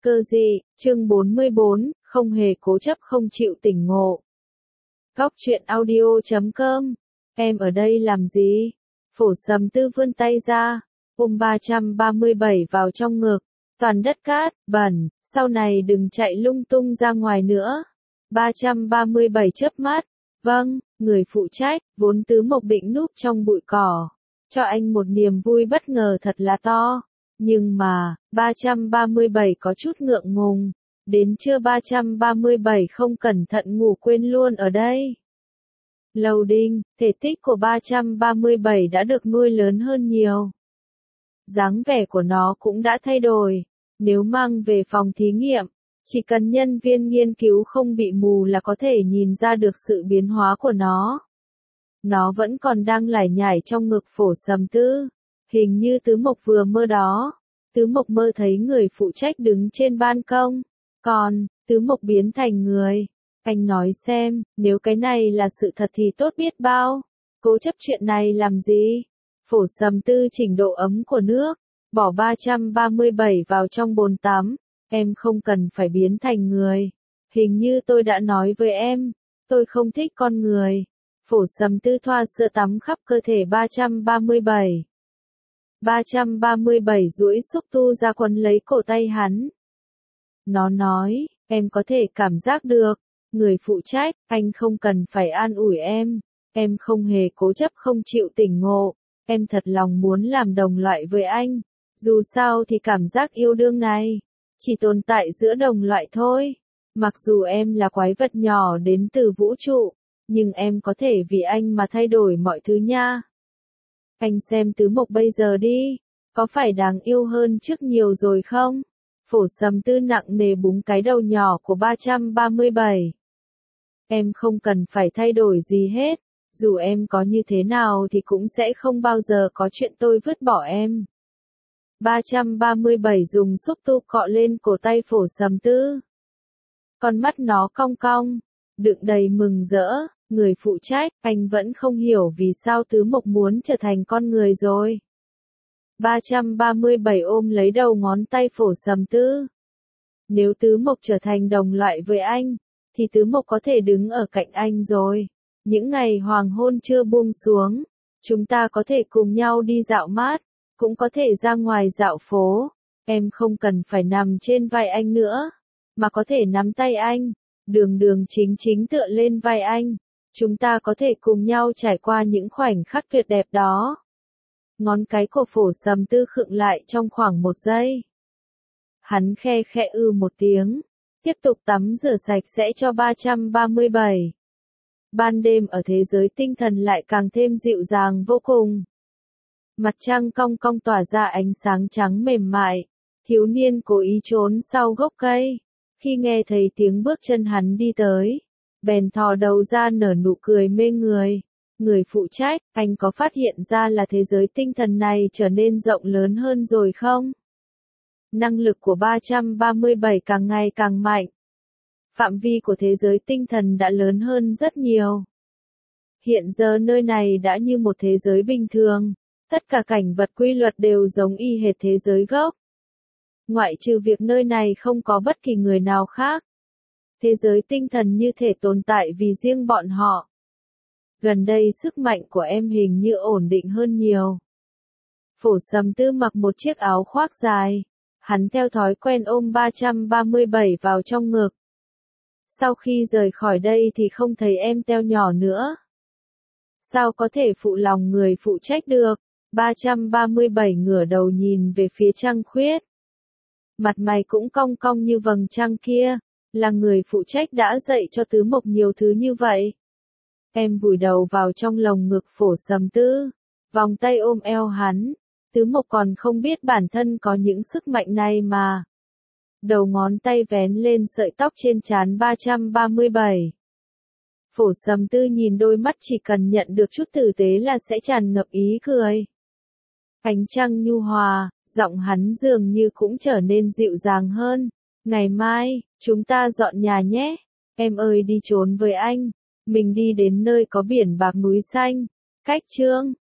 Cơ gì, chương 44, không hề cố chấp không chịu tỉnh ngộ. Góc truyện audio.com. Em ở đây làm gì? Phổ Sầm Tư vươn tay ra, ôm 337 vào trong ngực. Toàn đất cát, bẩn, sau này đừng chạy lung tung ra ngoài nữa. 337 chớp mắt. Vâng, người phụ trách, vốn Tứ Mộc Bĩnh núp trong bụi cỏ. Cho anh một niềm vui bất ngờ thật là to. Nhưng mà, 337 có chút ngượng ngùng. Đến trưa 337 không cẩn thận ngủ quên luôn ở đây. Loading, thể tích của 337 đã được nuôi lớn hơn nhiều. Dáng vẻ của nó cũng đã thay đổi. Nếu mang về phòng thí nghiệm, chỉ cần nhân viên nghiên cứu không bị mù là có thể nhìn ra được sự biến hóa của nó. Nó vẫn còn đang lải nhải trong ngực Phổ Sầm Tư. Hình như Tứ Mộc vừa mơ đó. Tứ Mộc mơ thấy người phụ trách đứng trên ban công. Còn, Tứ Mộc biến thành người. Anh nói xem, nếu cái này là sự thật thì tốt biết bao. Cố chấp chuyện này làm gì? Phổ Sầm Tư chỉnh độ ấm của nước. Bỏ 337 vào trong bồn tắm. Em không cần phải biến thành người. Hình như tôi đã nói với em. Tôi không thích con người. Phổ Sầm Tư thoa sữa tắm khắp cơ thể 337. 337 duỗi xúc tu ra quấn lấy cổ tay hắn. Nó nói, em có thể cảm giác được. Người phụ trách, anh không cần phải an ủi em. Em không hề cố chấp không chịu tỉnh ngộ. Em thật lòng muốn làm đồng loại với anh. Dù sao thì cảm giác yêu đương này chỉ tồn tại giữa đồng loại thôi. Mặc dù em là quái vật nhỏ đến từ vũ trụ, nhưng em có thể vì anh mà thay đổi mọi thứ nha. Anh xem Tứ Mộc bây giờ đi, có phải đáng yêu hơn trước nhiều rồi không? Phổ Sầm Tư nặng nề búng cái đầu nhỏ của 337. Em không cần phải thay đổi gì hết, dù em có như thế nào thì cũng sẽ không bao giờ có chuyện tôi vứt bỏ em. 337 dùng xúc tu cọ lên cổ tay Phổ Sầm Tư. Con mắt nó cong cong, đựng đầy mừng rỡ. Người phụ trách, anh vẫn không hiểu vì sao Tứ Mộc muốn trở thành con người rồi. 337 ôm lấy đầu ngón tay Phổ Sầm Tư. Nếu Tứ Mộc trở thành đồng loại với anh, thì Tứ Mộc có thể đứng ở cạnh anh rồi. Những ngày hoàng hôn chưa buông xuống, chúng ta có thể cùng nhau đi dạo mát, cũng có thể ra ngoài dạo phố. Em không cần phải nằm trên vai anh nữa, mà có thể nắm tay anh, đường đường chính chính tựa lên vai anh. Chúng ta có thể cùng nhau trải qua những khoảnh khắc tuyệt đẹp đó. Ngón cái của Phổ Sầm Tư khựng lại trong khoảng 1 giây. Hắn khe khẽ một tiếng, tiếp tục tắm rửa sạch sẽ cho 337. Ban đêm ở thế giới tinh thần lại càng thêm dịu dàng vô cùng. Mặt trăng cong cong tỏa ra ánh sáng trắng mềm mại. Thiếu niên cố ý trốn sau gốc cây. Khi nghe thấy tiếng bước chân hắn đi tới, bèn thò đầu ra nở nụ cười mê người. Người phụ trách, anh có phát hiện ra là thế giới tinh thần này trở nên rộng lớn hơn rồi không? Năng lực của 337 càng ngày càng mạnh. Phạm vi của thế giới tinh thần đã lớn hơn rất nhiều. Hiện giờ nơi này đã như một thế giới bình thường. Tất cả cảnh vật quy luật đều giống y hệt thế giới gốc. Ngoại trừ việc nơi này không có bất kỳ người nào khác. Thế giới tinh thần như thể tồn tại vì riêng bọn họ. Gần đây sức mạnh của em hình như ổn định hơn nhiều. Phổ Sầm Tư mặc một chiếc áo khoác dài. Hắn theo thói quen ôm 337 vào trong ngực. Sau khi rời khỏi đây thì không thấy em teo nhỏ nữa. Sao có thể phụ lòng người phụ trách được? 337 ngửa đầu nhìn về phía trăng khuyết. Mặt mày cũng cong cong như vầng trăng kia. Là người phụ trách đã dạy cho Tứ Mộc nhiều thứ như vậy. Em vùi đầu vào trong lồng ngực Phổ Sầm Tư, vòng tay ôm eo hắn. Tứ Mộc còn không biết bản thân có những sức mạnh này mà. Đầu ngón tay vén lên sợi tóc trên trán 337. Phổ Sầm Tư nhìn đôi mắt chỉ cần nhận được chút tử tế là sẽ tràn ngập ý cười. Ánh trăng nhu hòa, giọng hắn dường như cũng trở nên dịu dàng hơn. Ngày mai, chúng ta dọn nhà nhé. Em ơi đi trốn với anh. Mình đi đến nơi có biển bạc núi xanh. Cách chương